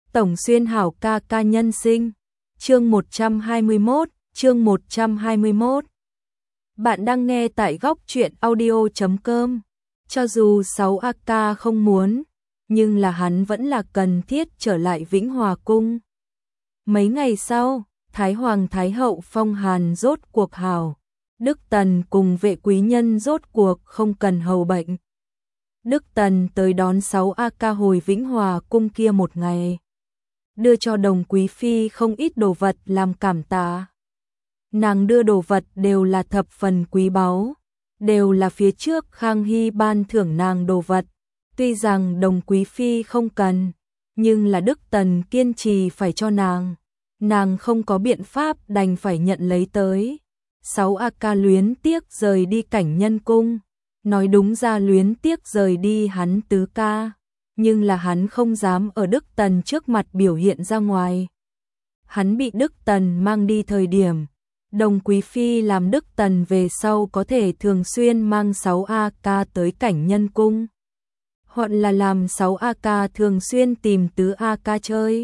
Tổng Xuyên hảo ca ca nhân sinh. Chương 121. Bạn đang nghe tại góc truyện audio.com. Cho dù 6AK không muốn, nhưng là hắn vẫn là cần thiết trở lại Vĩnh Hòa cung. Mấy ngày sau, Thái Hoàng Thái Hậu phong hàn rốt cuộc hào. Đức Tần cùng vệ quý nhân rốt cuộc không cần hầu bệnh. Đức Tần tới đón 6AK hồi Vĩnh Hòa cung kia một ngày. Đưa cho Đồng Quý Phi không ít đồ vật làm cảm tạ. Nàng đưa đồ vật đều là thập phần quý báu, đều là phía trước Khang Hy ban thưởng nàng đồ vật. Tuy rằng Đồng Quý Phi không cần, nhưng là Đức Tần kiên trì phải cho nàng không có biện pháp đành phải nhận lấy tới. 6AK luyến tiếc rời đi Cảnh Nhân cung, nói đúng ra luyến tiếc rời đi hắn tứ ca, nhưng là hắn không dám ở Đức Tần trước mặt biểu hiện ra ngoài. Hắn bị Đức Tần mang đi thời điểm, Đồng Quý Phi làm Đức Tần về sau có thể thường xuyên mang 6AK tới Cảnh Nhân cung, hoặc là làm 6AK thường xuyên tìm tứ AK chơi.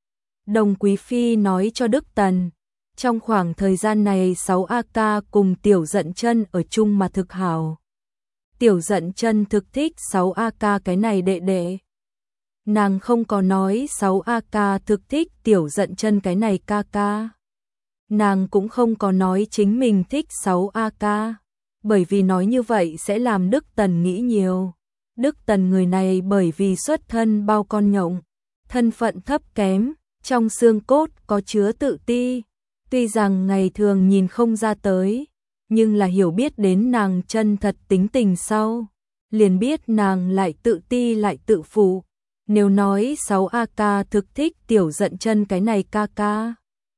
Đồng Quý Phi nói cho Đức Tần, trong khoảng thời gian này 6AK cùng Tiểu Dận Chân ở chung mà thực hảo. Tiểu Dận Chân thực thích 6AK cái này đệ đệ. Nàng không có nói 6AK thực thích Tiểu Dận Chân cái này ca ca. Nàng cũng không có nói chính mình thích 6AK, bởi vì nói như vậy sẽ làm Đức Tần nghĩ nhiều. Đức Tần người này bởi vì xuất thân bao con nhộng, thân phận thấp kém, trong xương cốt có chứa tự ti. Tuy rằng ngày thường nhìn không ra tới, nhưng là hiểu biết đến nàng chân thật tính tình sau, liền biết nàng lại tự ti lại tự phụ. Nếu nói 6AK thực thích Tiểu Dận Chân cái này ca ca,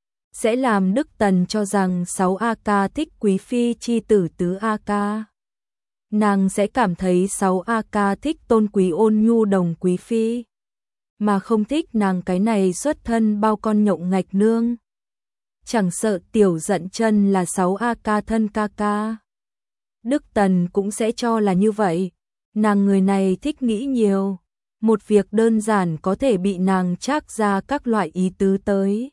sẽ làm Đức Tần cho rằng 6AK thích Quý Phi chi tử tứ AK. Nàng sẽ cảm thấy 6AK thích tôn quý ôn nhu Đồng Quý Phi, mà không thích nàng cái này xuất thân bao con nhộng ngạch nương. Chẳng sợ Tiểu Dận Chân là 6AK thân ca ca, Đức Tần cũng sẽ cho là như vậy. Nàng người này thích nghĩ nhiều, một việc đơn giản có thể bị nàng trác ra các loại ý tứ tới.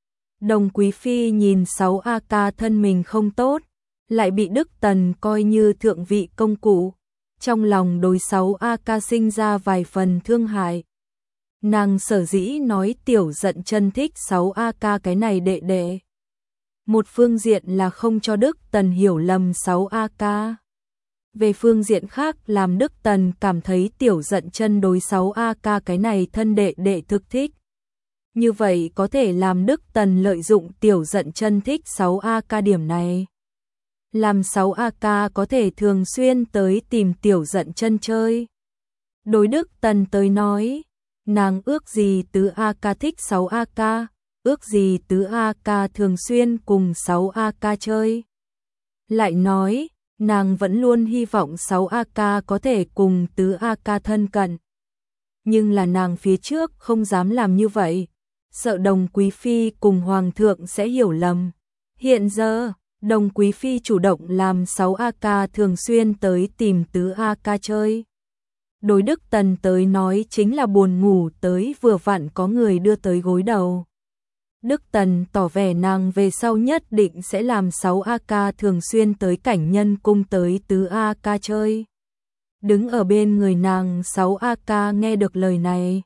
Đồng Quý Phi nhìn 6AK thân mình không tốt, lại bị Đức Tần coi như thượng vị công cụ, trong lòng đối 6AK sinh ra vài phần thương hại. Nàng sở dĩ nói Tiểu Dận Chân thích 6AK cái này đệ đệ, một phương diện là không cho Đức Tần hiểu lầm 6AK. Về phương diện khác làm Đức Tần cảm thấy Tiểu Dận Chân đối 6AK cái này thân đệ đệ thực thích. Như vậy có thể làm Đức Tần lợi dụng Tiểu Dận Chân thích 6AK điểm này, làm 6AK có thể thường xuyên tới tìm Tiểu Dận Chân chơi. Đối Đức Tần tới nói, nàng ước gì tứ AK thích 6AK, ước gì tứ AK thường xuyên cùng 6AK chơi. Lại nói, nàng vẫn luôn hy vọng 6AK có thể cùng tứ AK thân cận. Nhưng là nàng phía trước không dám làm như vậy, sợ Đồng Quý Phi cùng Hoàng thượng sẽ hiểu lầm. Hiện giờ, Đồng Quý Phi chủ động làm 6AK thường xuyên tới tìm tứ AK chơi. Đối Đức Tần tới nói chính là buồn ngủ tới vừa vặn có người đưa tới gối đầu. Đức Tần tỏ vẻ nàng về sau nhất định sẽ làm 6AK thường xuyên tới Cảnh Nhân cung tới tứ AK chơi. Đứng ở bên người nàng 6AK nghe được lời này,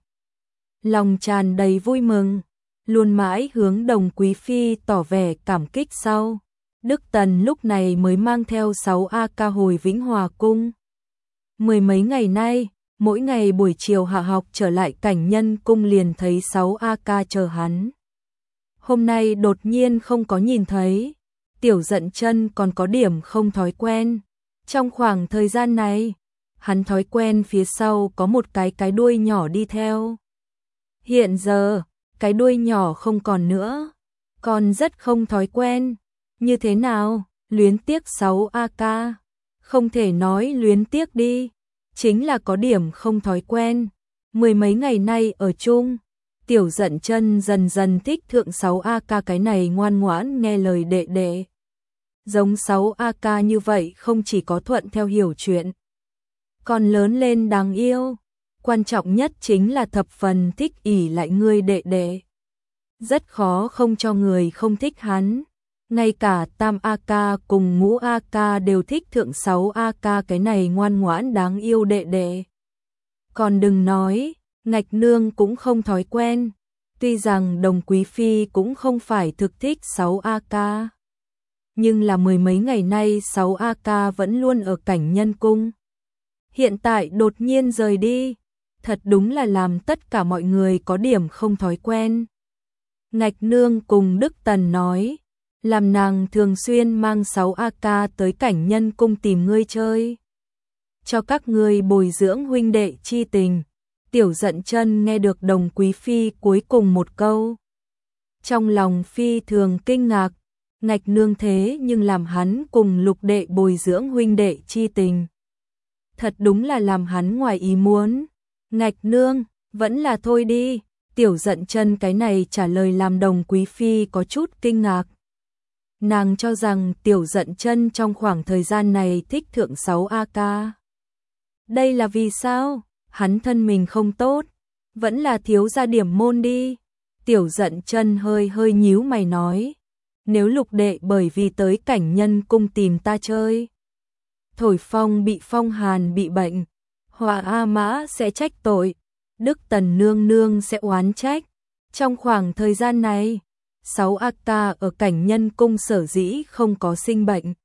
lòng tràn đầy vui mừng, luôn mãi hướng Đồng Quý Phi tỏ vẻ cảm kích sau. Đức Tần lúc này mới mang theo 6AK hồi Vĩnh Hòa cung. Mười mấy ngày nay, mỗi ngày buổi chiều hạ học trở lại Cảnh Nhân cung liền thấy 6AK chờ hắn. Hôm nay đột nhiên không có nhìn thấy, Tiểu Dận Chân còn có điểm không thói quen. Trong khoảng thời gian này, hắn thói quen phía sau có một cái đuôi nhỏ đi theo. Hiện giờ, cái đuôi nhỏ không còn nữa, còn rất không thói quen. Như thế nào, luyến tiếc 6AK? Không thể nói luyến tiếc đi, chính là có điểm không thói quen. Mười mấy ngày nay ở chung, Tiểu Dận Chân dần dần thích thượng 6AK cái này ngoan ngoãn nghe lời đệ đệ. Giống 6AK như vậy không chỉ có thuận theo hiểu chuyện, còn lớn lên đáng yêu. Quan trọng nhất chính là thập phần thích ỷ lại ngươi đệ đệ. Rất khó không cho người không thích hắn. Ngay cả Tam A Ca cùng Ngũ A Ca đều thích Thượng 6 A Ca cái này ngoan ngoãn đáng yêu đệ đệ. Còn đừng nói, Ngạch Nương cũng không thói quen. Tuy rằng Đồng Quý Phi cũng không phải thực thích 6 A Ca, nhưng là mười mấy ngày nay 6 A Ca vẫn luôn ở Cảnh Nhân Cung. Hiện tại đột nhiên rời đi, thật đúng là làm tất cả mọi người có điểm không thói quen. Ngạch Nương cùng Đức Tần nói, làm nàng thường xuyên mang 6 A Ca tới Cảnh Nhân Cung tìm ngươi chơi, cho các ngươi bồi dưỡng huynh đệ chi tình. Tiểu Dận Chân nghe được Đồng Quý Phi cuối cùng một câu, trong lòng phi thường kinh ngạc. Ngạch Nương thế nhưng làm hắn cùng Lục đệ bồi dưỡng huynh đệ chi tình, thật đúng là làm hắn ngoài ý muốn. Ngạch Nương, vẫn là thôi đi. Tiểu Dận Chân cái này trả lời làm Đồng Quý Phi có chút kinh ngạc. Nàng cho rằng Tiểu Dận Chân trong khoảng thời gian này thích Thượng 6 A Ca. Đây là vì sao? Hắn thân mình không tốt, vẫn là thiếu ra điểm môn đi. Tiểu Dận Chân hơi hơi nhíu mày nói, nếu Lục đệ bởi vì tới Cảnh Nhân Cung tìm ta chơi, Thổi Phong bị phong hàn bị bệnh, Hòa A Mã sẽ trách tội, Đức Tần nương nương sẽ oán trách. Trong khoảng thời gian này, 6 A Ca ở Cảnh Nhân Cung sở dĩ không có sinh bệnh,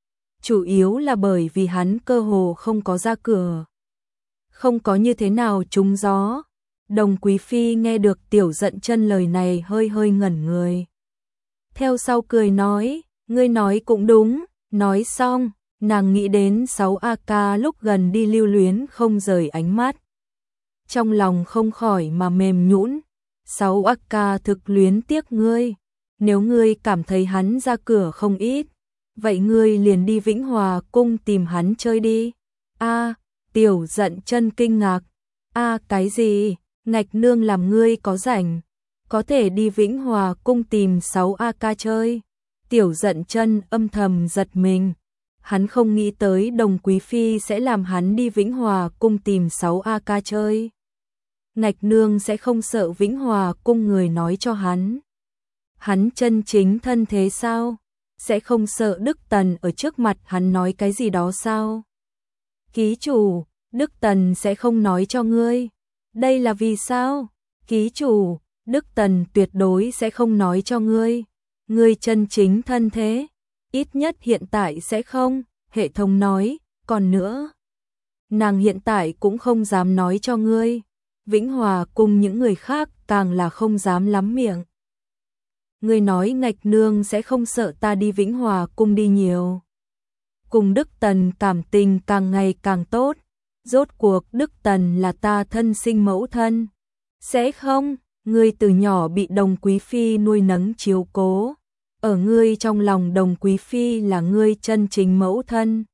chủ yếu là bởi vì hắn cơ hồ không có ra cửa, không có như thế nào trúng gió. Đồng Quý Phi nghe được Tiểu Dận Chân lời này hơi hơi ngẩn người. Theo sau cười nói, ngươi nói cũng đúng. Nói xong, nàng nghĩ đến 6 A Ca lúc gần đi lưu luyến không rời ánh mắt. Trong lòng không khỏi mà mềm nhũn. 6 A Ca thực luyến tiếc ngươi. Nếu ngươi cảm thấy hắn ra cửa không ít, vậy ngươi liền đi Vĩnh Hòa Cung tìm hắn chơi đi. A, Tiểu Dận Chân kinh ngạc. A, cái gì? Ngạch Nương làm ngươi có rảnh, có thể đi Vĩnh Hòa Cung tìm 6 A Ca chơi. Tiểu Dận Chân âm thầm giật mình. Hắn không nghĩ tới Đồng Quý Phi sẽ làm hắn đi Vĩnh Hòa Cung tìm 6 A Ca chơi. Ngạch Nương sẽ không sợ Vĩnh Hòa Cung người nói cho hắn. Hắn chân chính thân thế sao? Sẽ không sợ Đức Tần ở trước mặt hắn nói cái gì đó sao? Ký chủ, Đức Tần sẽ không nói cho ngươi. Đây là vì sao? Ký chủ, Đức Tần tuyệt đối sẽ không nói cho ngươi. Ngươi chân chính thân thế, ít nhất hiện tại sẽ không. Hệ thống nói, còn nữa, nàng hiện tại cũng không dám nói cho ngươi. Vĩnh Hòa cùng những người khác càng là không dám lắm miệng. Ngươi nói Ngạch Nương sẽ không sợ ta đi Vĩnh Hòa Cung đi nhiều. Cùng Đức Tần cảm tình càng ngày càng tốt. Rốt cuộc Đức Tần là ta thân sinh mẫu thân. Sẽ không, ngươi từ nhỏ bị Đồng Quý Phi nuôi nấng chiếu cố. Ở ngươi trong lòng Đồng Quý Phi là ngươi chân chính mẫu thân.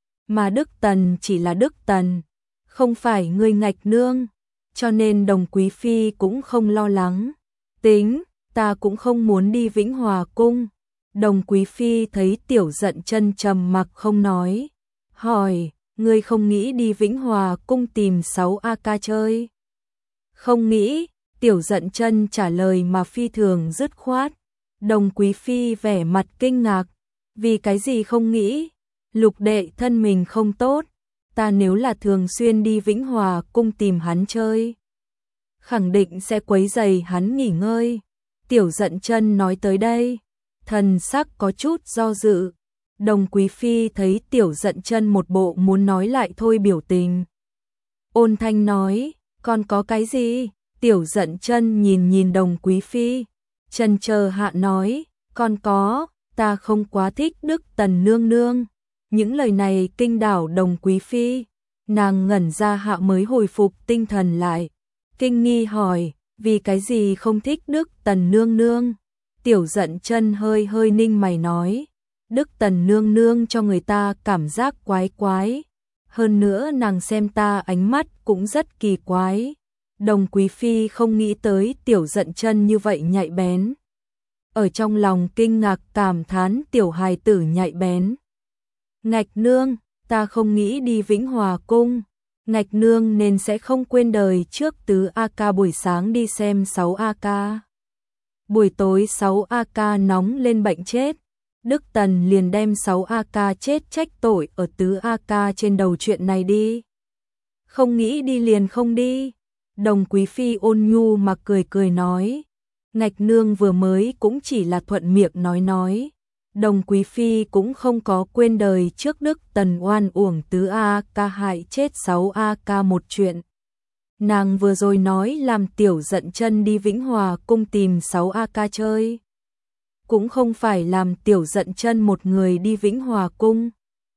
Mà Đức Tần chỉ là Đức Tần, không phải ngươi Ngạch Nương. Cho nên Đồng Quý Phi cũng không lo lắng. Tính, ta cũng không muốn đi Vĩnh Hòa Cung. Đồng Quý Phi thấy Tiểu Dận Chân trầm mặc không nói. Hỏi, ngươi không nghĩ đi Vĩnh Hòa Cung tìm 6 A Ca chơi? Không nghĩ, Tiểu Dận Chân trả lời mà phi thường dứt khoát. Đồng Quý Phi vẻ mặt kinh ngạc. Vì cái gì không nghĩ? Lục đệ thân mình không tốt. Ta nếu là thường xuyên đi Vĩnh Hòa Cung tìm hắn chơi, khẳng định sẽ quấy rầy hắn nghỉ ngơi. Tiểu Dận Chân nói tới đây, thần sắc có chút do dự. Đồng Quý Phi thấy Tiểu Dận Chân một bộ muốn nói lại thôi biểu tình. Ôn thanh nói, còn có cái gì? Tiểu Dận Chân nhìn nhìn Đồng Quý Phi, chần chờ hạ nói, còn có, ta không quá thích Đức Tần nương nương. Những lời này kinh đảo Đồng Quý Phi, nàng ngẩn ra hạ mới hồi phục tinh thần lại. Kinh nghi hỏi, vì cái gì không thích Đức Tần nương nương? Tiểu Dận Chân hơi hơi ninh mày nói, Đức Tần nương nương cho người ta cảm giác quái quái. Hơn nữa nàng xem ta ánh mắt cũng rất kỳ quái. Đồng Quý Phi không nghĩ tới Tiểu Dận Chân như vậy nhạy bén. Ở trong lòng kinh ngạc cảm thán tiểu hài tử nhạy bén. Ngạch Nương, ta không nghĩ đi Vĩnh Hòa Cung. Ngạch nương nên sẽ không quên đời trước tứ A ca buổi sáng đi xem 6 A ca. Buổi tối 6 A ca nóng lên bệnh chết. Đức Tần liền đem 6 A ca chết trách tội ở tứ A ca trên đầu chuyện này đi. Không nghĩ đi liền không đi. Đồng Quý Phi ôn nhu mà cười cười nói. Ngạch nương vừa mới cũng chỉ là thuận miệng nói. Đồng Quý Phi cũng không có quên đời trước Đức Tần oan uổng tứ A ca hại chết 6 A ca một chuyện. Nàng vừa rồi nói làm tiểu giận chân đi Vĩnh Hòa cung tìm 6 A ca chơi. Cũng không phải làm tiểu giận chân một người đi Vĩnh Hòa cung.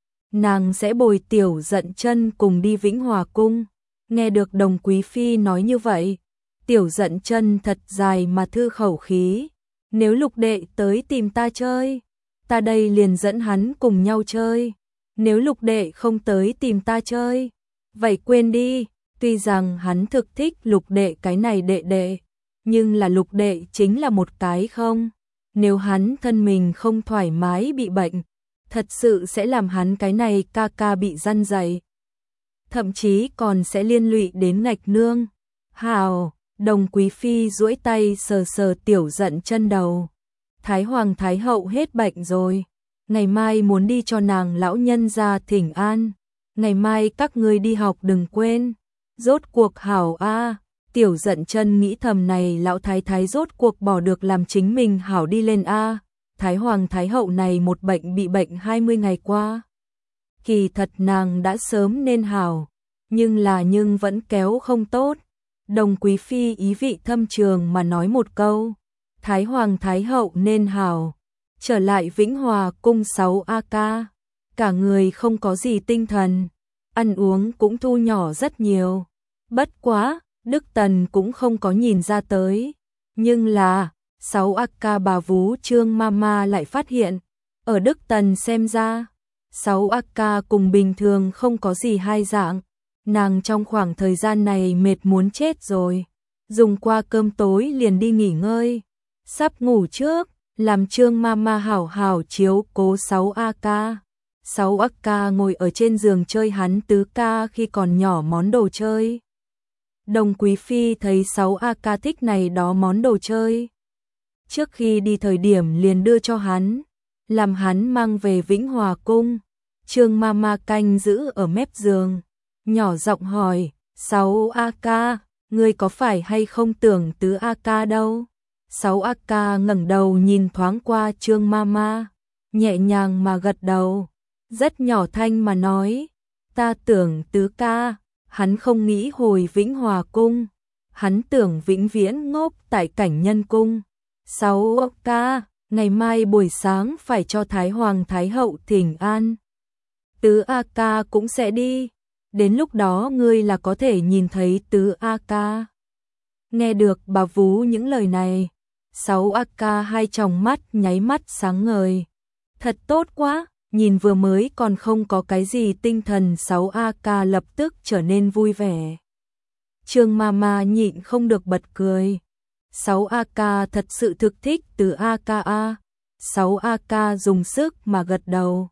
Nàng sẽ bồi tiểu giận chân cùng đi Vĩnh Hòa cung. Nghe được Đồng Quý Phi nói như vậy, tiểu giận chân thật dài mà thư khẩu khí. Nếu Lục đệ tới tìm ta chơi, ta đây liền dẫn hắn cùng nhau chơi. Nếu Lục đệ không tới tìm ta chơi, vậy quên đi. Tuy rằng hắn thực thích Lục đệ cái này đệ đệ, nhưng là Lục đệ chính là một cái không. Nếu hắn thân mình không thoải mái bị bệnh, thật sự sẽ làm hắn cái này ca ca bị răn dạy. Thậm chí còn sẽ liên lụy đến Ngạch nương. Hào, Đồng Quý Phi duỗi tay sờ sờ tiểu giận chân đầu. Thái Hoàng Thái Hậu hết bệnh rồi. Ngày mai muốn đi cho nàng lão nhân ra thỉnh an. Ngày mai các ngươi đi học đừng quên. Rốt cuộc hảo a. Tiểu giận chân nghĩ thầm này lão thái thái rốt cuộc bỏ được làm chính mình hảo đi lên a. Thái Hoàng Thái Hậu này một bệnh bị bệnh 20 ngày qua. Kỳ thật nàng đã sớm nên hảo, nhưng vẫn kéo không tốt. Đồng Quý Phi ý vị thâm trường mà nói một câu. Thái Hoàng Thái Hậu nên hảo. Trở lại Vĩnh Hòa cung 6 A ca. Cả người không có gì tinh thần. Ăn uống cũng thu nhỏ rất nhiều. Bất quá, Đức Tần cũng không có nhìn ra tới. Nhưng là, 6 A ca bà vú Trương Mama lại phát hiện. Ở Đức Tần xem ra, 6 A ca cùng bình thường không có gì hai dạng. Nàng trong khoảng thời gian này mệt muốn chết rồi. Dùng qua cơm tối liền đi nghỉ ngơi. Sắp ngủ trước, làm Trương Mama hảo hảo chiếu cố 6 A ca. 6 A ca ngồi ở trên giường chơi hắn tứ ca khi còn nhỏ món đồ chơi. Đồng Quý Phi thấy 6 A ca thích này đó món đồ chơi. Trước khi đi thời điểm liền đưa cho hắn, làm hắn mang về Vĩnh Hòa cung. Trương Mama canh giữ ở mép giường, nhỏ giọng hỏi, 6 A ca, ngươi có phải hay không tưởng tứ A ca đâu? 6 A ca ngẩng đầu nhìn thoáng qua Trương Mama, nhẹ nhàng mà gật đầu, rất nhỏ thanh mà nói, ta tưởng tứ ca. Hắn không nghĩ hồi Vĩnh Hòa cung, hắn tưởng vĩnh viễn ngốc tại Cảnh Nhân cung. 6 A ca, ngày mai buổi sáng phải cho Thái Hoàng Thái Hậu thỉnh an. Tứ A ca cũng sẽ đi, đến lúc đó ngươi là có thể nhìn thấy tứ A ca. Nghe được bà vú những lời này, 6 A ca hai tròng mắt nháy mắt sáng ngời. Thật tốt quá, nhìn vừa mới còn không có cái gì tinh thần 6 A ca lập tức trở nên vui vẻ. Trương Mama nhịn không được bật cười. 6 A ca thật sự thực thích tứ A ca a. 6 A ca dùng sức mà gật đầu.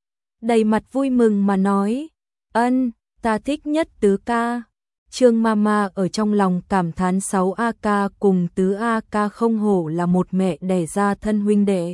Đầy mặt vui mừng mà nói, ân, ta thích nhất tứ ca. Trương Mama ở trong lòng cảm thán 6 A ca cùng tứ A ca không hổ là một mẹ đẻ ra thân huynh đệ.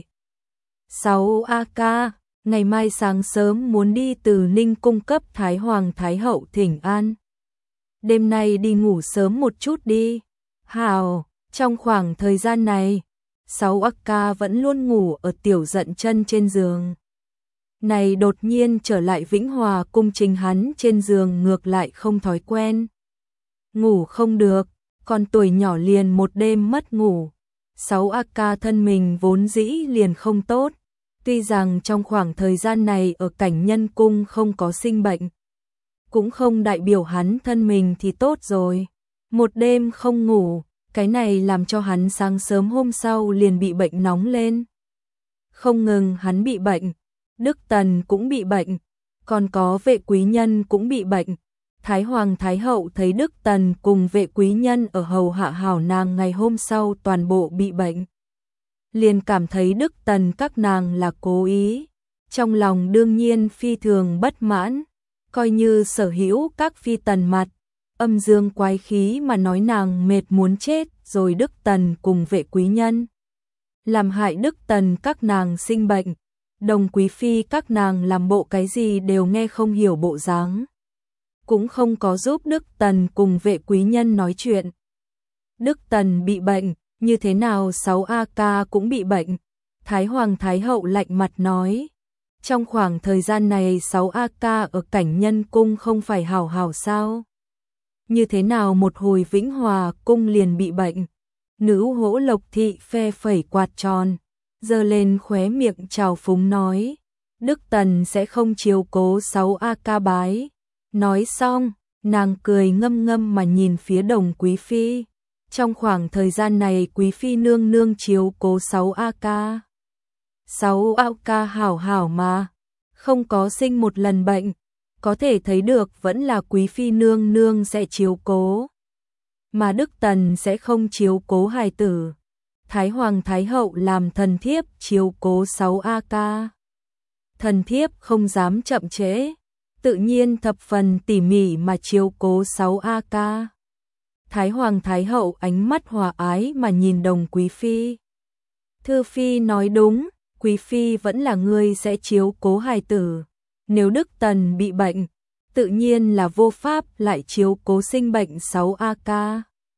6 A ca, ngày mai sáng sớm muốn đi từ Ninh cung cấp Thái Hoàng Thái Hậu thỉnh an. Đêm nay đi ngủ sớm một chút đi. Hào, trong khoảng thời gian này, 6 A ca vẫn luôn ngủ ở tiểu giận chân trên giường. Này đột nhiên trở lại Vĩnh Hòa cung trình hắn trên giường ngược lại không thói quen. Ngủ không được, còn tuổi nhỏ liền một đêm mất ngủ. 6 A ca thân mình vốn dĩ liền không tốt. Tuy rằng trong khoảng thời gian này ở Cảnh Nhân cung không có sinh bệnh, cũng không đại biểu hắn thân mình thì tốt rồi. Một đêm không ngủ, cái này làm cho hắn sáng sớm hôm sau liền bị bệnh nóng lên. Không ngừng hắn bị bệnh, Đức Tần cũng bị bệnh, còn có Vệ Quý Nhân cũng bị bệnh. Thái Hoàng Thái Hậu thấy Đức Tần cùng Vệ Quý Nhân ở hầu hạ hảo nàng ngày hôm sau toàn bộ bị bệnh. Liền cảm thấy Đức Tần các nàng là cố ý. Trong lòng đương nhiên phi thường bất mãn, coi như sở hữu các phi tần mặt, âm dương quái khí mà nói nàng mệt muốn chết rồi Đức Tần cùng Vệ quý nhân. Làm hại Đức Tần các nàng sinh bệnh, Đồng quý phi các nàng làm bộ cái gì đều nghe không hiểu bộ dáng. Cũng không có giúp Đức Tần cùng Vệ quý nhân nói chuyện. Đức Tần bị bệnh, như thế nào 6A ca cũng bị bệnh. Thái Hoàng Thái Hậu lạnh mặt nói. Trong khoảng thời gian này 6A ca ở Cảnh Nhân Cung không phải hảo hảo sao? Như thế nào một hồi Vĩnh Hòa Cung liền bị bệnh? Nữ Hỗ Lộc Thị phe phẩy quạt tròn, giơ lên khóe miệng trào phúng nói. Đức Tần sẽ không chiếu cố 6A ca bái. Nói xong, nàng cười ngâm ngâm mà nhìn phía Đồng quý phi. Trong khoảng thời gian này quý phi nương nương chiếu cố 6A ca. 6A ca hảo hảo mà, không có sinh một lần bệnh, có thể thấy được vẫn là quý phi nương nương sẽ chiếu cố. Mà Đức Tần sẽ không chiếu cố hài tử. Thái Hoàng Thái Hậu làm thần thiếp chiếu cố 6A ca. Thần thiếp không dám chậm trễ, tự nhiên thập phần tỉ mỉ mà chiếu cố 6A ca. Thái Hoàng Thái Hậu ánh mắt hòa ái mà nhìn Đồng quý phi. Thư phi nói đúng, quý phi vẫn là người sẽ chiếu cố hài tử. Nếu Đức Tần bị bệnh, tự nhiên là vô pháp lại chiếu cố sinh bệnh 6A ca.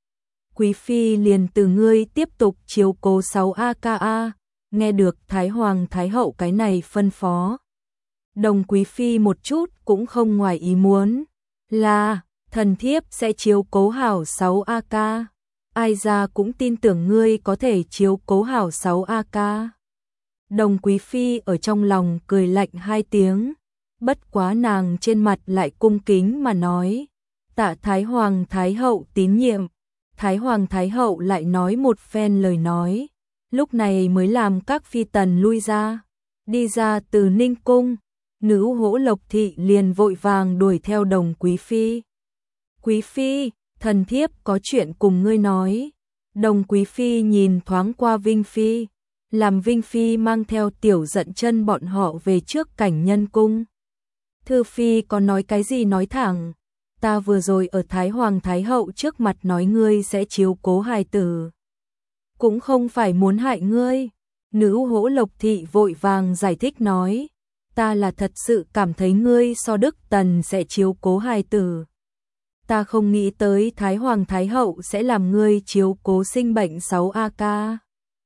Quý phi liền từ ngươi tiếp tục chiếu cố 6A ca a. Nghe được Thái Hoàng Thái Hậu cái này phân phó. Đồng quý phi một chút cũng không ngoài ý muốn. Là, thần thiếp sẽ chiếu cố hảo 6A ca. Ai ra cũng tin tưởng ngươi có thể chiếu cố hảo 6A ca. Đồng quý phi ở trong lòng cười lạnh hai tiếng. Bất quá nàng trên mặt lại cung kính mà nói. Tạ Thái Hoàng Thái Hậu tín nhiệm. Thái Hoàng Thái Hậu lại nói một phen lời nói. Lúc này mới làm các phi tần lui ra. Đi ra từ Ninh Cung. Nữ Hỗ Lộc Thị liền vội vàng đuổi theo Đồng quý phi. Quý phi, thần thiếp có chuyện cùng ngươi nói. Đồng quý phi nhìn thoáng qua Vinh phi. Làm Vinh phi mang theo Tiểu Dận Chân bọn họ về trước Cảnh Nhân Cung. Thư phi có nói cái gì nói thẳng. Ta vừa rồi ở Thái Hoàng Thái Hậu trước mặt nói ngươi sẽ chiếu cố hài tử. Cũng không phải muốn hại ngươi. Nữ Hỗ Lộc Thị vội vàng giải thích nói. Ta là thật sự cảm thấy ngươi so Đức Tần sẽ chiếu cố hài tử. Ta không nghĩ tới Thái Hoàng Thái Hậu sẽ làm ngươi chiếu cố sinh bệnh 6A ca.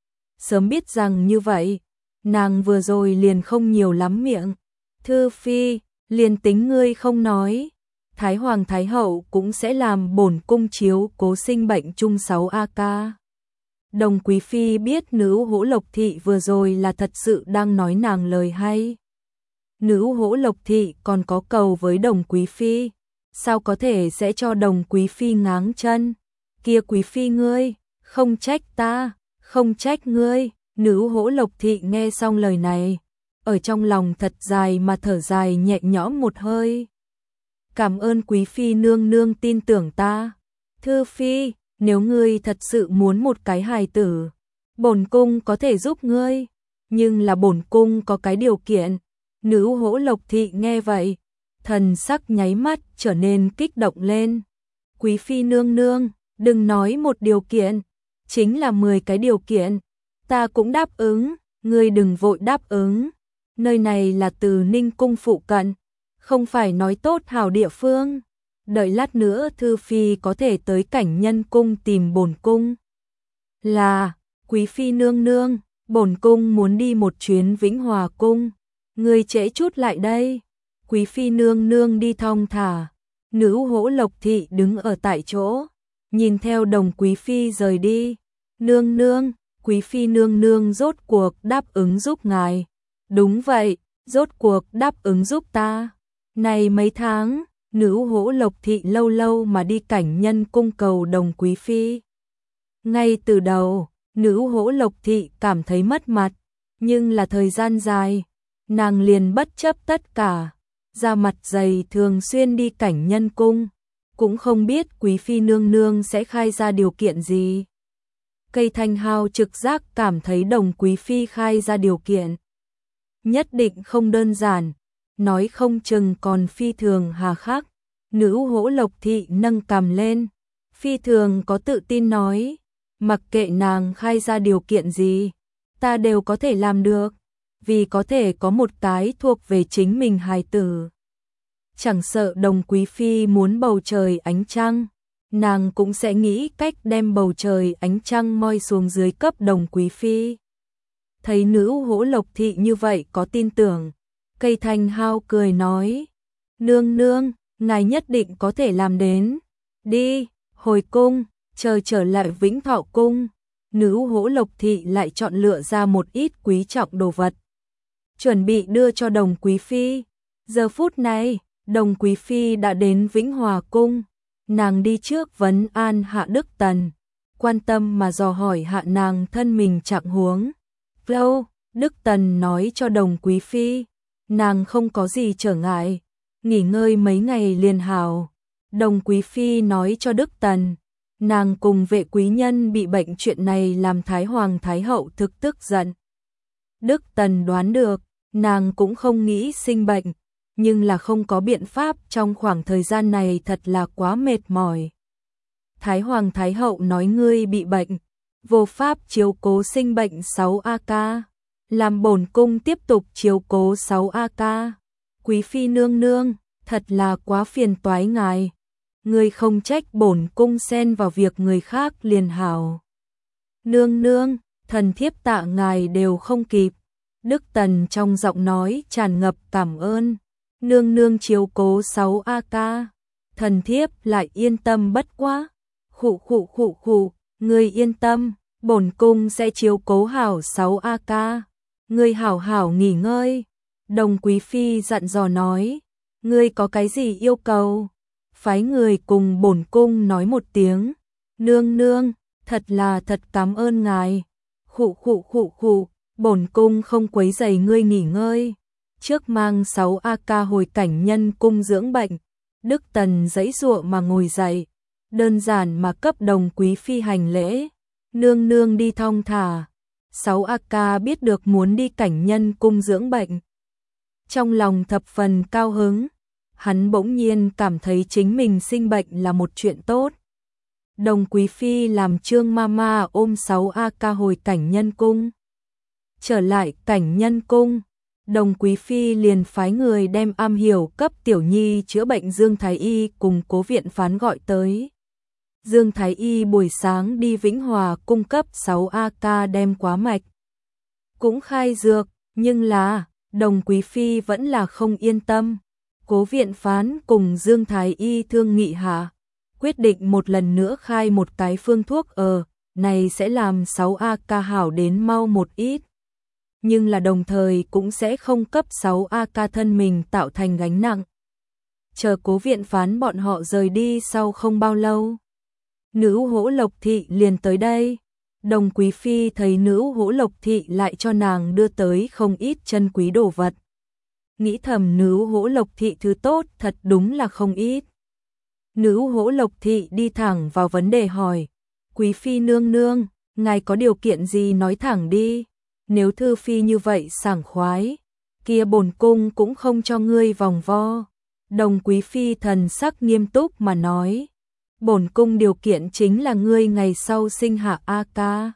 Sớm biết rằng như vậy, nàng vừa rồi liền không nhiều lắm miệng. Thư phi, liền tính ngươi không nói, Thái Hoàng Thái Hậu cũng sẽ làm bổn cung chiếu cố sinh bệnh chung 6A ca. Đồng quý phi biết nữ Hỗ Lộc Thị vừa rồi là thật sự đang nói nàng lời hay. Nữ Hỗ Lộc Thị còn có cầu với Đồng quý phi, sao có thể sẽ cho Đồng quý phi ngáng chân. Kia quý phi ngươi, không trách ta, không trách ngươi. Nữ Hỗ Lộc Thị nghe xong lời này, ở trong lòng thật dài mà thở dài nhẹ nhõm một hơi. Cảm ơn quý phi nương nương tin tưởng ta. Thư phi, nếu ngươi thật sự muốn một cái hài tử, bổn cung có thể giúp ngươi, nhưng là bổn cung có cái điều kiện. Nữ Hỗ Lộc Thị nghe vậy, thần sắc nháy mắt trở nên kích động lên. Quý phi nương nương, đừng nói một điều kiện, chính là 10 cái điều kiện, ta cũng đáp ứng. Ngươi đừng vội đáp ứng. Nơi này là từ Ninh Cung phụ cận, không phải nói tốt hảo địa phương. Đợi lát nữa Thư phi có thể tới Cảnh Nhân Cung tìm bổn cung. Là, quý phi nương nương, bổn cung muốn đi một chuyến Vĩnh Hòa Cung. Ngươi trễ chút lại đây. Quý phi nương nương đi thong thả. Nữ Hỗ Lộc Thị đứng ở tại chỗ, nhìn theo Đồng quý phi rời đi. Nương nương, quý phi nương nương rốt cuộc đáp ứng giúp ngài. Đúng vậy, rốt cuộc đáp ứng giúp ta. Này mấy tháng, nữ Hỗ Lộc Thị lâu lâu mà đi Cảnh Nhân Cung cầu Đồng quý phi. Ngay từ đầu, nữ Hỗ Lộc Thị cảm thấy mất mặt, nhưng là thời gian dài, nàng liền bất chấp tất cả, ra mặt dày thường xuyên đi Cảnh Nhân Cung, cũng không biết quý phi nương nương sẽ khai ra điều kiện gì. Cây Thanh Hào trực giác cảm thấy Đồng quý phi khai ra điều kiện nhất định không đơn giản, nói không chừng còn phi thường hà khắc. Nữ Hỗ Lộc Thị nâng cằm lên, phi thường có tự tin nói, mặc kệ nàng khai ra điều kiện gì, ta đều có thể làm được, vì có thể có một cái thuộc về chính mình hài tử. Chẳng sợ Đồng Quý Phi muốn bầu trời ánh trăng, nàng cũng sẽ nghĩ cách đem bầu trời ánh trăng moi xuống dưới cấp Đồng Quý Phi. Thấy nữ Hỗ Lộc Thị như vậy có tin tưởng, Cây Thanh Hao cười nói, nương nương, ngài nhất định có thể làm đến. Đi, hồi cung, chờ trở lại Vĩnh Thọ cung. Nữ Hỗ Lộc Thị lại chọn lựa ra một ít quý trọng đồ vật, chuẩn bị đưa cho Đồng Quý Phi. Giờ phút này, Đồng Quý Phi đã đến Vĩnh Hòa cung, nàng đi trước vấn an Hạ Đức Tần, quan tâm mà dò hỏi hạ nàng thân mình trạng huống. Lâu, Đức Tần nói cho Đồng Quý Phi, nàng không có gì trở ngại, nghỉ ngơi mấy ngày liền hảo. Đồng Quý Phi nói cho Đức Tần, nàng cùng vệ quý nhân bị bệnh chuyện này làm Thái Hoàng Thái Hậu thực tức giận. Đức Tần đoán được, nàng cũng không nghĩ sinh bệnh, nhưng là không có biện pháp, trong khoảng thời gian này thật là quá mệt mỏi. Thái Hoàng Thái Hậu nói ngươi bị bệnh, vô pháp chiếu cố sinh bệnh 6 AK, làm bổn cung tiếp tục chiếu cố 6 AK. Quý Phi nương nương, thật là quá phiền toái ngài. Ngươi không trách bổn cung xen vào việc người khác liền hảo. Nương nương, thần thiếp tạ ngài đều không kịp. Đức Tần trong giọng nói tràn ngập cảm ơn. Nương nương chiếu cố 6 AK, thần thiếp lại yên tâm bất quá. Khụ, ngươi yên tâm, bổn cung sẽ chiếu cố hảo 6 AK. Ngươi hảo hảo nghỉ ngơi. Đồng Quý Phi dặn dò nói, ngươi có cái gì yêu cầu, phái người cùng bổn cung nói một tiếng. Nương nương, thật cảm ơn ngài. Khụ, bổn cung không quấy rầy ngươi nghỉ ngơi. Trước mang 6 AK hồi Cảnh Nhân cung dưỡng bệnh. Đức Tần giãy giụa mà ngồi dậy, đơn giản mà cấp Đồng Quý Phi hành lễ. Nương nương đi thong thả. 6 AK biết được muốn đi Cảnh Nhân cung dưỡng bệnh, trong lòng thập phần cao hứng. Hắn bỗng nhiên cảm thấy chính mình sinh bệnh là một chuyện tốt. Đồng Quý Phi làm Trương Mama ôm 6 AK hồi Cảnh Nhân cung. Trở lại Cảnh Nhân cung, Đồng Quý Phi liền phái người đem am hiểu cấp tiểu nhi chữa bệnh Dương Thái Y cùng Cố Viện Phán gọi tới. Dương Thái Y buổi sáng đi Vĩnh Hòa cung cấp 6 AK đem quá mạch, cũng khai dược, nhưng là Đồng Quý Phi vẫn là không yên tâm. Cố Viện Phán cùng Dương Thái Y thương nghị hạ, quyết định một lần nữa khai một cái phương thuốc này sẽ làm 6 AK hảo đến mau một ít. Nhưng là đồng thời cũng sẽ không cấp 6 AK thân mình tạo thành gánh nặng. Chờ Cố Viện Phán bọn họ rời đi sau không bao lâu, nữ Hỗ Lộc Thị liền tới đây. Đồng Quý Phi thấy nữ Hỗ Lộc Thị lại cho nàng đưa tới không ít chân quý đồ vật, nghĩ thầm nữ Hỗ Lộc Thị thứ tốt thật đúng là không ít. Nữ Hỗ Lộc Thị đi thẳng vào vấn đề hỏi, Quý Phi nương nương, ngài có điều kiện gì nói thẳng đi. Nếu Thư Phi như vậy sảng khoái, kia bổn cung cũng không cho ngươi vòng vo. Đồng Quý Phi thần sắc nghiêm túc mà nói, bổn cung điều kiện chính là ngươi ngày sau sinh hạ AK.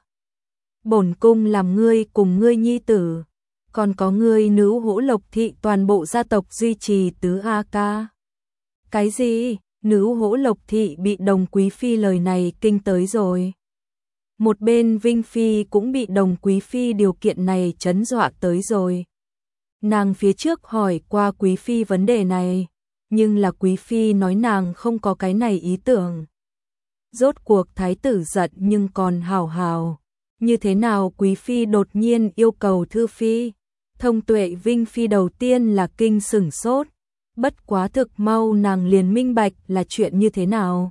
Bổn cung làm ngươi cùng ngươi nhi tử, còn có ngươi nữ Hỗ Lộc Thị toàn bộ gia tộc duy trì tứ AK. Cái gì? Nữ Hỗ Lộc Thị bị Đồng Quý Phi lời này kinh tới rồi. Một bên Vinh Phi cũng bị Đồng Quý Phi điều kiện này chấn dọa tới rồi. Nàng phía trước hỏi qua Quý Phi vấn đề này, nhưng là Quý Phi nói nàng không có cái này ý tưởng. Rốt cuộc thái tử giận nhưng còn hào. Như thế nào Quý Phi đột nhiên yêu cầu Thư Phi? Thông Tuệ Vinh Phi đầu tiên là kinh sửng sốt, bất quá thực mau nàng liền minh bạch là chuyện như thế nào.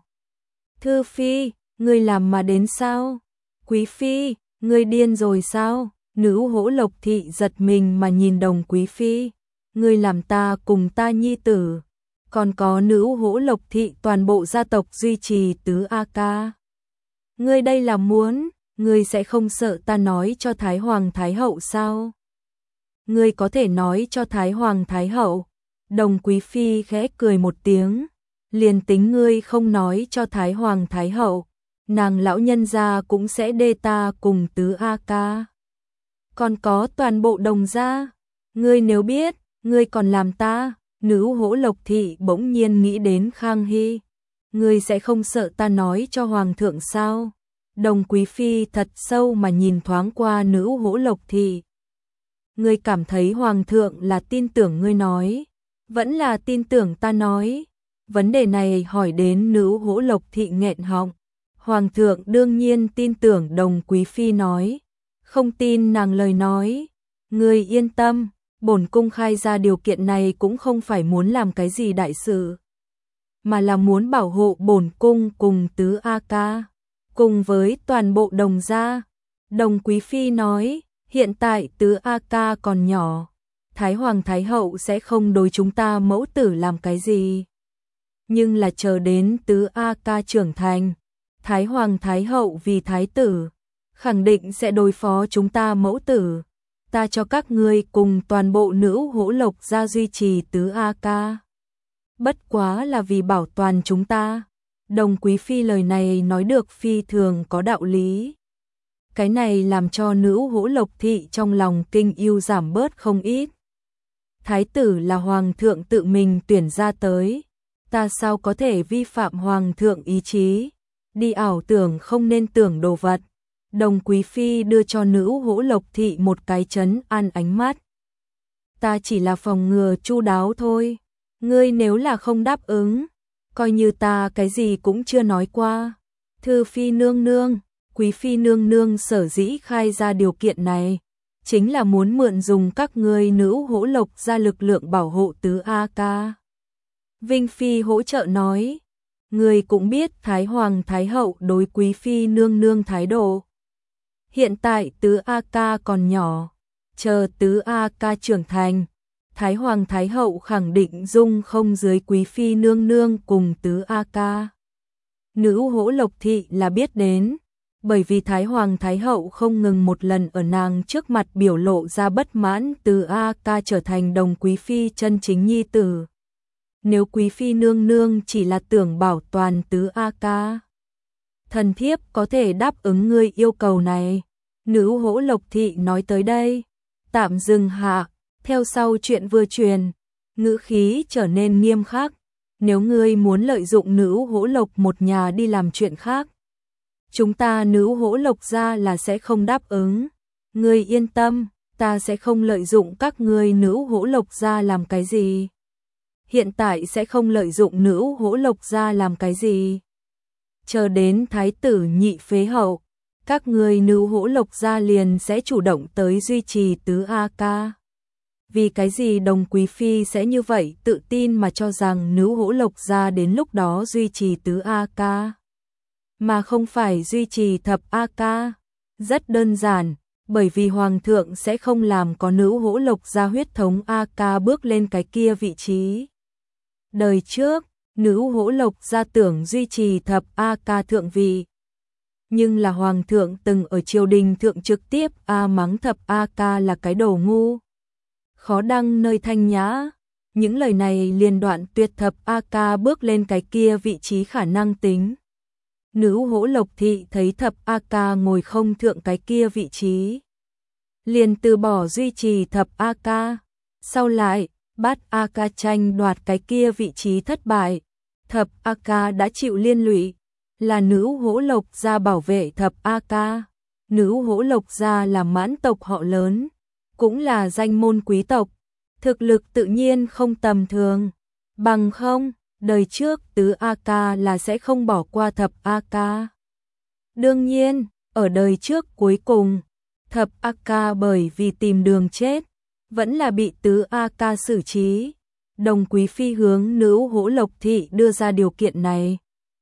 Thư Phi, ngươi làm mà đến sao? Quý Phi, ngươi điên rồi sao? Nữ Hỗ Lộc Thị giật mình mà nhìn Đồng Quý Phi. Ngươi làm ta cùng ta nhi tử, còn có nữ Hỗ Lộc Thị toàn bộ gia tộc duy trì tứ AK. Ngươi đây là muốn, ngươi sẽ không sợ ta nói cho Thái Hoàng Thái Hậu sao? Ngươi có thể nói cho Thái Hoàng Thái Hậu, Đồng Quý Phi khẽ cười một tiếng, liền tính ngươi không nói cho Thái Hoàng Thái Hậu, nàng lão nhân gia cũng sẽ đê ta cùng tứ A ca. Còn có toàn bộ Đồng gia, ngươi nếu biết, ngươi còn làm ta. Nữ Hỗ Lộc Thị bỗng nhiên nghĩ đến Khang Hy. Ngươi sẽ không sợ ta nói cho Hoàng thượng sao? Đồng Quý Phi thật sâu mà nhìn thoáng qua Nữ Hỗ Lộc Thị. Ngươi cảm thấy Hoàng thượng là tin tưởng ngươi nói, vẫn là tin tưởng ta nói? Vấn đề này hỏi đến Nữ Hỗ Lộc Thị nghẹn họng. Hoàng thượng đương nhiên tin tưởng Đồng Quý Phi nói, không tin nàng lời nói. Ngươi yên tâm, bổn cung khai ra điều kiện này cũng không phải muốn làm cái gì đại sự, mà là muốn bảo hộ bổn cung cùng tứ A ca, cùng với toàn bộ Đồng gia. Đồng Quý Phi nói, hiện tại tứ A ca còn nhỏ, Thái Hoàng Thái Hậu sẽ không đối chúng ta mẫu tử làm cái gì. Nhưng là chờ đến tứ A ca trưởng thành, Thái Hoàng Thái Hậu vì Thái tử, khẳng định sẽ đối phó chúng ta mẫu tử. Ta cho các ngươi cùng toàn bộ Nữ Hỗ Lộc gia duy trì tứ A ca. Bất quá là vì bảo toàn chúng ta. Đồng Quý Phi lời này nói được phi thường có đạo lý. Cái này làm cho Nữ Hỗ Lộc Thị trong lòng kinh yêu giảm bớt không ít. Thái tử là Hoàng thượng tự mình tuyển ra tới, ta sao có thể vi phạm Hoàng thượng ý chí, đi ảo tưởng không nên tưởng đồ vật. Đồng Quý Phi đưa cho Nữ Hỗ Lộc Thị một cái trấn an ánh mắt. Ta chỉ là phòng ngừa chu đáo thôi, ngươi nếu là không đáp ứng, coi như ta cái gì cũng chưa nói qua. Thư Phi nương nương, Quý Phi nương nương sở dĩ khai ra điều kiện này, chính là muốn mượn dùng các ngươi Nữ Hỗ Lộc ra lực lượng bảo hộ tứ A ca. Vinh Phi hỗ trợ nói, ngươi cũng biết Thái Hoàng Thái Hậu đối Quý Phi nương nương thái độ. Hiện tại tứ A ca còn nhỏ, chờ tứ A ca trưởng thành, Thái Hoàng Thái Hậu khẳng định dung không dưới Quý Phi nương nương cùng tứ A ca. Nữ Hỗ Lộc Thị là biết đến, bởi vì Thái Hoàng Thái Hậu không ngừng một lần ở nàng trước mặt biểu lộ ra bất mãn tứ A ca trở thành Đồng Quý Phi chân chính nhi tử. Nếu Quý Phi nương nương chỉ là tưởng bảo toàn tứ A ca, thần thiếp có thể đáp ứng ngươi yêu cầu này. Nữ Hỗ Lộc Thị nói tới đây, tạm dừng hạ, theo sau chuyện vừa truyền, ngữ khí trở nên nghiêm khắc. Nếu ngươi muốn lợi dụng Nữ Hỗ Lộc một nhà đi làm chuyện khác, chúng ta Nữ Hỗ Lộc gia là sẽ không đáp ứng. Ngươi yên tâm, ta sẽ không lợi dụng các ngươi Nữ Hỗ Lộc gia làm cái gì. Hiện tại sẽ không lợi dụng Nữ Hỗ Lộc gia làm cái gì. Chờ đến Thái tử nhị phế hậu, các ngươi Nữ Hỗ Lộc gia liền sẽ chủ động tới duy trì tứ A ca. Vì cái gì Đồng Quý Phi sẽ như vậy tự tin mà cho rằng Nữ Hỗ Lộc gia đến lúc đó duy trì tứ A ca, mà không phải duy trì thập A ca? Rất đơn giản, bởi vì Hoàng thượng sẽ không làm có Nữ Hỗ Lộc gia huyết thống A ca bước lên cái kia vị trí. Đời trước, Nữ Hỗ Lộc gia tưởng duy trì thập A ca thượng vị, nhưng là Hoàng thượng từng ở triều đình thượng trực tiếp mắng thập A ca là cái đồ ngu, khó đăng nơi thanh nhã. Những lời này liền đoạn tuyệt thập A ca bước lên cái kia vị trí khả năng tính. Nữ Hỗ Lộc Thị thấy thập A ca ngồi không thượng cái kia vị trí, liền từ bỏ duy trì thập A ca. Sau lại, bát A ca tranh đoạt cái kia vị trí thất bại, thập A ca đã chịu liên lụy, là Nữ Hỗ Lộc gia bảo vệ thập A ca. Nữ Hỗ Lộc gia là mãn tộc họ lớn, cũng là danh môn quý tộc, thực lực tự nhiên không tầm thường. Bằng không, đời trước tứ A ca là sẽ không bỏ qua thập A ca. Đương nhiên, ở đời trước cuối cùng, thập A ca bởi vì tìm đường chết, vẫn là bị tứ A ca xử trí. Đồng Quý Phi hướng Nữ Hỗ Lộc Thị đưa ra điều kiện này,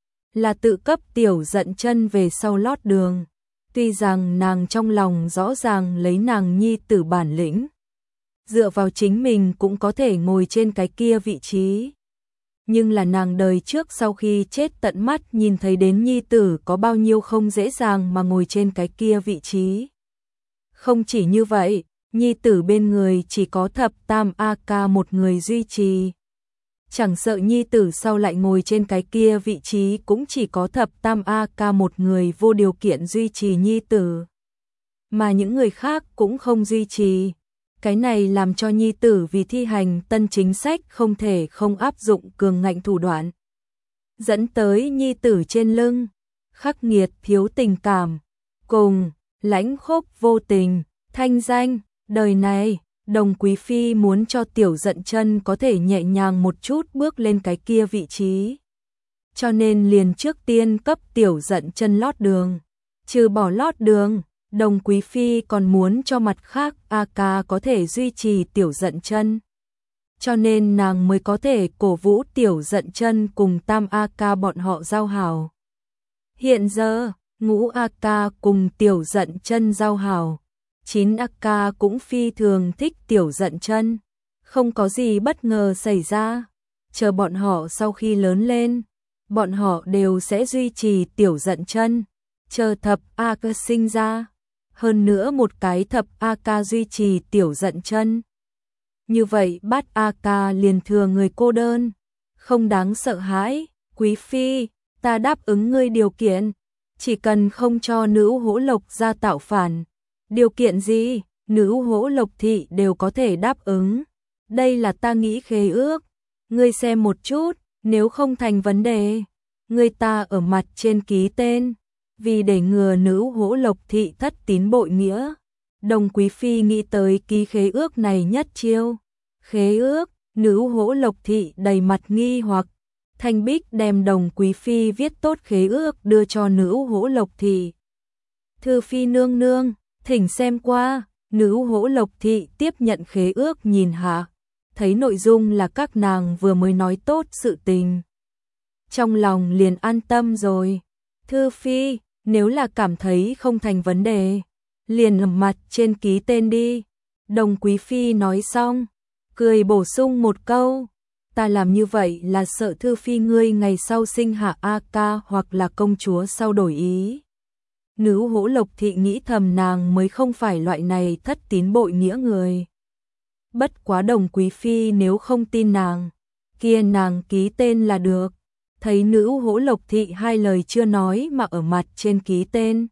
là tự cấp tiểu giận chân về sau lót đường. Tuy rằng nàng trong lòng rõ ràng lấy nàng nhi tử bản lĩnh, dựa vào chính mình cũng có thể ngồi trên cái kia vị trí. Nhưng là nàng đời trước sau khi chết tận mắt nhìn thấy đến nhi tử có bao nhiêu không dễ dàng mà ngồi trên cái kia vị trí. Không chỉ như vậy, nhi tử bên người chỉ có thập tam A ca một người duy trì, Chẳng sợ nhi tử sau lại ngồi trên cái kia vị trí, cũng chỉ có thập tam A ca một người vô điều kiện duy trì nhi tử, mà những người khác cũng không duy trì. Cái này làm cho nhi tử vì thi hành tân chính sách không thể không áp dụng cường ngạnh thủ đoạn, dẫn tới nhi tử trên lưng khắc nghiệt, thiếu tình cảm, cùng lãnh khốc vô tình, thanh danh. Đời này Đồng Quý Phi muốn cho Tiểu Dận Chân có thể nhẹ nhàng một chút bước lên cái kia vị trí, cho nên liền trước tiên cấp Tiểu Dận Chân lót đường. Trừ bỏ lót đường, Đồng Quý Phi còn muốn cho mặt khác A ca có thể duy trì Tiểu Dận Chân, cho nên nàng mới có thể cổ vũ Tiểu Dận Chân cùng tam A ca bọn họ giao hảo. Hiện giờ ngũ A ca cùng Tiểu Dận Chân giao hảo, 9 A ca cũng phi thường thích Tiểu Dận Chân, không có gì bất ngờ xảy ra. Chờ bọn họ sau khi lớn lên, bọn họ đều sẽ duy trì Tiểu Dận Chân. Chờ thập A ca sinh ra, hơn nữa một cái thập A ca duy trì Tiểu Dận Chân. Như vậy bát A ca liền thừa người cô đơn, không đáng sợ hãi. Quý Phi, ta đáp ứng ngươi điều kiện, chỉ cần không cho Nữ Hỗ Lộc gia tạo phản. Điều kiện gì? Nữ Hỗ Lộc thị đều có thể đáp ứng. Đây là ta nghĩ khế ước. Ngươi xem một chút, nếu không thành vấn đề, ngươi ta ở mặt trên ký tên. Vì để ngừa Nữ Hỗ Lộc thị thất tín bội nghĩa, Đồng Quý Phi nghĩ tới ký khế ước này nhất chiêu. Khế ước? Nữ Hỗ Lộc thị đầy mặt nghi hoặc. Thanh Bích đem Đồng Quý Phi viết tốt khế ước đưa cho Nữ Hỗ Lộc thị. Thư Phi nương nương, thỉnh xem qua. Nữ Hỗ Lộc thị tiếp nhận khế ước nhìn hạ, thấy nội dung là các nàng vừa mới nói tốt sự tình, trong lòng liền an tâm rồi. Thư Phi, nếu là cảm thấy không thành vấn đề, liền ở mặt trên ký tên đi. Đồng Quý Phi nói xong, cười bổ sung một câu, ta làm như vậy là sợ Thư Phi ngươi ngày sau sinh hạ A ca hoặc là công chúa sau đổi ý. Nữ Hỗ Lộc thị nghĩ thầm nàng mới không phải loại này thất tín bội nghĩa người. Bất quá Đồng Quý Phi nếu không tin nàng, kia nàng ký tên là được. Thấy Nữ Hỗ Lộc thị hai lời chưa nói mà ở mặt trên ký tên,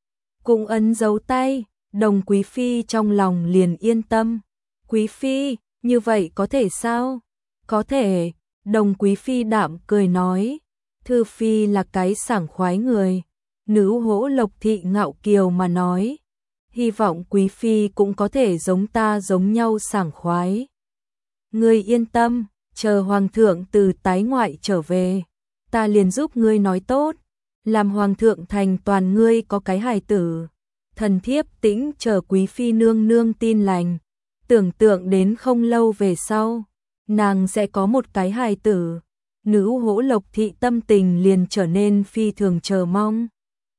cũng ấn dấu tay, Đồng Quý Phi trong lòng liền yên tâm. Quý Phi, như vậy có thể sao? Có thể. Đồng Quý Phi đạm cười nói, Thư Phi là cái sảng khoái người. Nữ Hỗ Lộc thị ngạo kiều mà nói, hy vọng Quý Phi cũng có thể giống ta giống nhau sảng khoái. Ngươi yên tâm, chờ Hoàng thượng từ tái ngoại trở về, ta liền giúp ngươi nói tốt, làm Hoàng thượng thành toàn ngươi có cái hài tử. Thần thiếp tĩnh chờ Quý Phi nương nương tin lành, tưởng tượng đến không lâu về sau, nàng sẽ có một cái hài tử. Nữ Hỗ Lộc thị tâm tình liền trở nên phi thường chờ mong.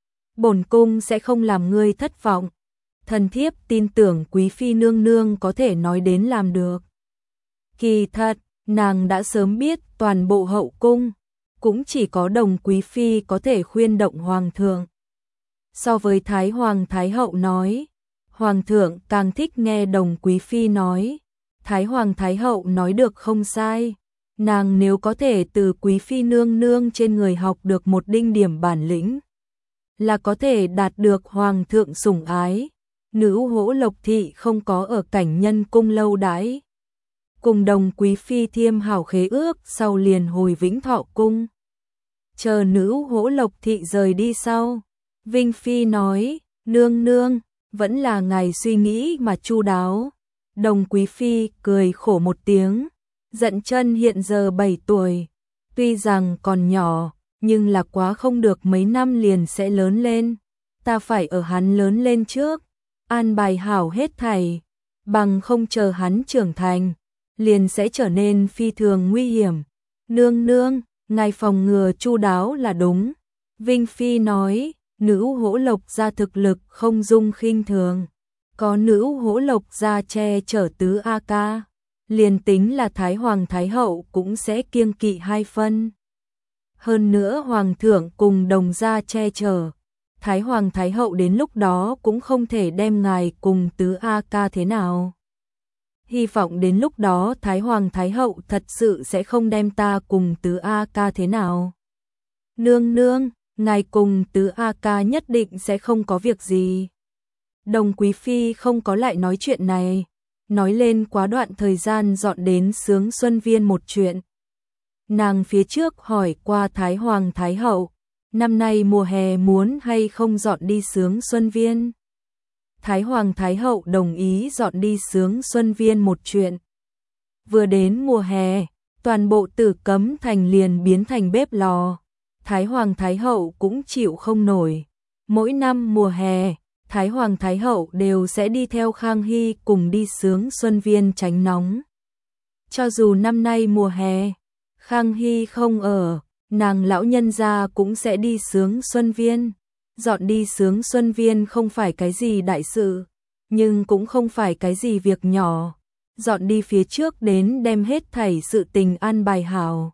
Bổn cung sẽ không làm ngươi thất vọng. Thần thiếp tin tưởng Quý Phi nương nương có thể nói đến làm được. Kỳ thật, nàng đã sớm biết toàn bộ hậu cung, cũng chỉ có Đồng Quý Phi có thể khuyên động Hoàng thượng. So với Thái Hoàng Thái Hậu nói, Hoàng thượng càng thích nghe Đồng Quý Phi nói. Thái Hoàng Thái Hậu nói được không sai, nàng nếu có thể từ Quý Phi nương nương trên người học được một đinh điểm bản lĩnh, là có thể đạt được Hoàng thượng sủng ái. Nữ Hỗ Lộc thị không có ở Cảnh Nhân cung lâu đãi, cùng Đồng Quý Phi thiêm hảo khế ước sau liền hồi Vĩnh Thọ cung. Chờ Nữ Hỗ Lộc thị rời đi sau, Vinh Phi nói, nương nương, vẫn là ngài suy nghĩ mà chu đáo. Đồng Quý Phi cười khổ một tiếng, Dận Chân hiện giờ 7 tuổi, tuy rằng còn nhỏ, nhưng là quá không được mấy năm liền sẽ lớn lên. Ta phải ở hắn lớn lên trước, an bài hảo hết thảy, bằng không chờ hắn trưởng thành, liền sẽ trở nên phi thường nguy hiểm. Nương nương, ngài phòng ngừa chu đáo là đúng. Vinh Phi nói, Nữ Hỗ Lộc gia thực lực không dung khinh thường. Có Nữ Hỗ Lộc gia che chở tứ A ca, liền tính là Thái Hoàng Thái Hậu cũng sẽ kiêng kỵ hai phân. Hơn nữa Hoàng thượng cùng Đồng gia che chở, Thái Hoàng Thái Hậu đến lúc đó cũng không thể đem ngài cùng tứ A ca thế nào. Hy vọng đến lúc đó Thái Hoàng Thái Hậu thật sự sẽ không đem ta cùng Tứ A Ca thế nào. Nương nương, ngài cùng Tứ A Ca nhất định sẽ không có việc gì. Đồng Quý Phi không có lại nói chuyện này, nói lên quá đoạn thời gian dọn đến Sướng Xuân Viên một chuyện. Nàng phía trước hỏi qua Thái Hoàng Thái Hậu, năm nay mùa hè muốn hay không dọn đi Sướng Xuân Viên. Thái Hoàng Thái Hậu đồng ý dọn đi Sướng Xuân Viên một chuyện. Vừa đến mùa hè, toàn bộ Tử Cấm Thành liền biến thành bếp lò. Thái Hoàng Thái Hậu cũng chịu không nổi. Mỗi năm mùa hè, Thái Hoàng Thái Hậu đều sẽ đi theo Khang Hy cùng đi Sướng Xuân Viên tránh nóng. Cho dù năm nay mùa hè, Khang Hy không ở, nàng lão nhân gia cũng sẽ đi Sướng Xuân Viên. Dọn đi Sướng Xuân Viên không phải cái gì đại sự, nhưng cũng không phải cái gì việc nhỏ. Dọn đi phía trước đến đem hết thảy sự tình an bài hảo.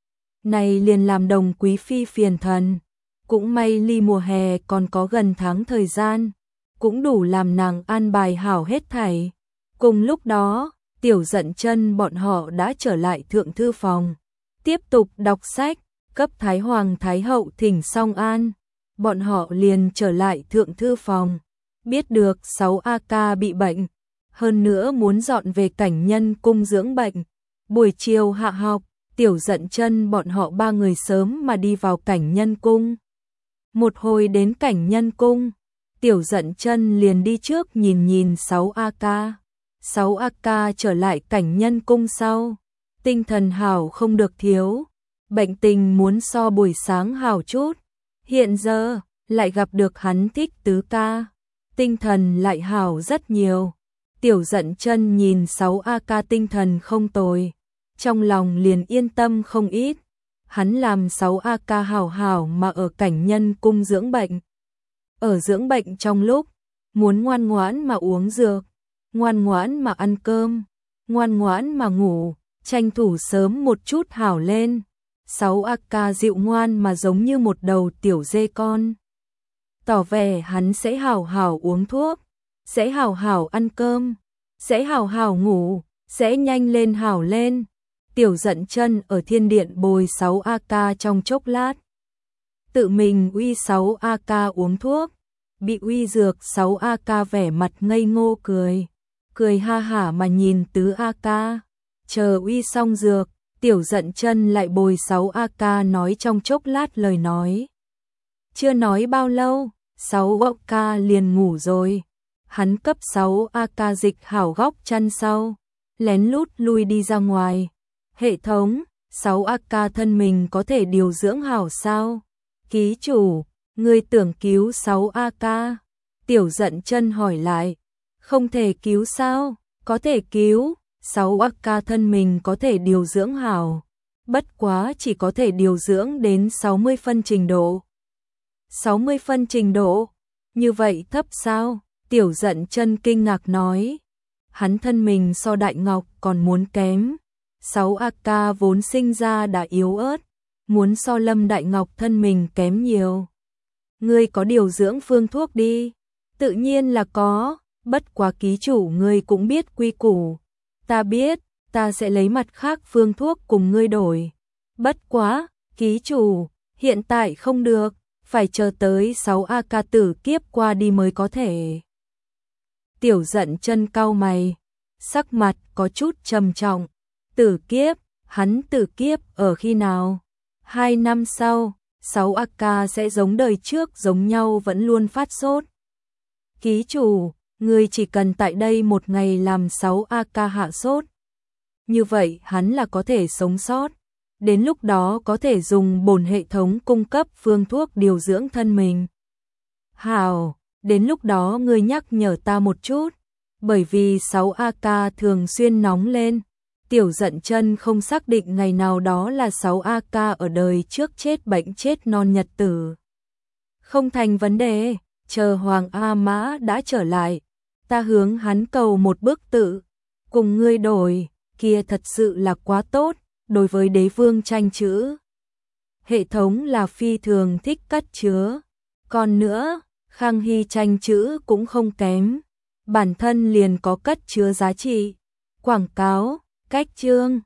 Này liền làm Đồng Quý Phi phiền thần. Cũng may ly mùa hè còn có gần tháng thời gian, cũng đủ làm nàng an bài hảo hết thảy. Cùng lúc đó, Tiểu Dận Chân bọn họ đã trở lại thượng thư phòng, tiếp tục đọc sách, cấp Thái Hoàng Thái Hậu thỉnh xong an. Bọn họ liền trở lại thượng thư phòng, biết được 6A Ca bị bệnh, hơn nữa muốn dọn về Cảnh Nhân cung dưỡng bệnh. Buổi chiều hạ học, Tiểu Dận Chân bọn họ ba người sớm mà đi vào Cảnh Nhân cung. Một hồi đến Cảnh Nhân cung, Tiểu Dận Chân liền đi trước nhìn 6A Ca. 6A Ca trở lại Cảnh Nhân cung sau, tinh thần hảo không được thiếu, bệnh tình muốn so buổi sáng hảo chút. Hiện giờ, lại gặp được hắn thích Tứ Ca, tinh thần lại hảo rất nhiều. Tiểu Dận Chân nhìn 6A Ca tinh thần không tồi, trong lòng liền yên tâm không ít. Hắn làm 6A Ca hảo hảo mà ở Cảnh Nhân cung dưỡng bệnh. Ở dưỡng bệnh trong lúc, muốn ngoan ngoãn mà uống dược, ngoan ngoãn mà ăn cơm, ngoan ngoãn mà ngủ, tranh thủ sớm một chút hảo lên. 6A Ca dịu ngoan mà giống như một đầu tiểu dê con. Tỏ vẻ hắn sẽ hảo hảo uống thuốc, sẽ hảo hảo ăn cơm, sẽ hảo hảo ngủ, sẽ nhanh lên hảo lên. Tiểu Dận Chân ở thiên điện bồi 6A Ca trong chốc lát. Tự mình uy 6A Ca uống thuốc, bị uy dược 6A Ca vẻ mặt ngây ngô cười ha hả mà nhìn Tứ A Ca. Chờ uy xong dược, Tiểu Dận Chân lại bồi 6A Ca nói trong chốc lát lời nói. Chưa nói bao lâu, 6A Ca liền ngủ rồi. Hắn cấp 6A Ca dịch hảo góc chăn sau, lén lút lui đi ra ngoài. Hệ thống, 6A Ca thân mình có thể điều dưỡng hảo sao? Ký chủ, ngươi tưởng cứu 6A Ca? Tiểu Dận Chân hỏi lại. Không thể cứu sao? Có thể cứu. 6A Ca thân mình có thể điều dưỡng hảo, bất quá chỉ có thể điều dưỡng đến 60 phân trình độ. 60 phân trình độ? Như vậy thấp sao? Tiểu Dận Chân kinh ngạc nói. Hắn thân mình so Đại Ngọc còn muốn kém. 6A Ca vốn sinh ra đã yếu ớt, muốn so Lâm Đại Ngọc thân mình kém nhiều. Ngươi có điều dưỡng phương thuốc đi? Tự nhiên là có, bất quá ký chủ ngươi cũng biết quy củ. Ta biết, ta sẽ lấy mặt khác phương thuốc cùng ngươi đổi. Bất quá, ký chủ, hiện tại không được, phải chờ tới 6A Ca tử kiếp qua đi mới có thể. Tiểu Dận Chân cau mày, sắc mặt có chút trầm trọng. Tử kiếp, hắn tử kiếp ở khi nào? 2 năm sau, 6A Ca sẽ giống đời trước giống nhau vẫn luôn phát sốt. Ký chủ, ngươi chỉ cần tại đây một ngày làm 6A Ca hạ sốt. Như vậy hắn là có thể sống sót. Đến lúc đó có thể dùng bổn hệ thống cung cấp phương thuốc điều dưỡng thân mình. Hảo, đến lúc đó ngươi nhắc nhở ta một chút. Bởi vì 6A Ca thường xuyên nóng lên. Tiểu Dận Chân không xác định ngày nào đó là 6A Ca ở đời trước chết bệnh chết non nhật tử. Không thành vấn đề, chờ Hoàng A Mã đã trở lại, ta hướng hắn cầu một bức tự, cùng ngươi đổi, kia thật sự là quá tốt, đối với đế vương tranh chữ. Hệ thống là phi thường thích cất chứa, còn nữa, Khang Hy tranh chữ cũng không kém, bản thân liền có cất chứa giá trị. Quảng cáo, cách chương